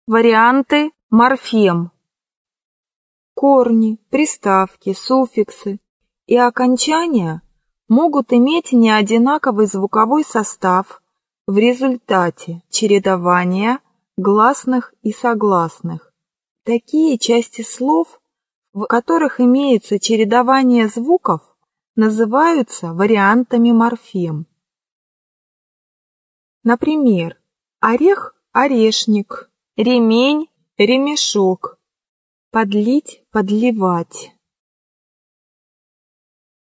Варианты морфем. Корни, приставки, суффиксы и окончания могут иметь неодинаковый звуковой состав в результате чередования гласных и согласных. Такие части слов, в которых имеется чередование звуков, называются вариантами морфем. Например, орех – орешник, ремень – ремешок, подлить – подливать.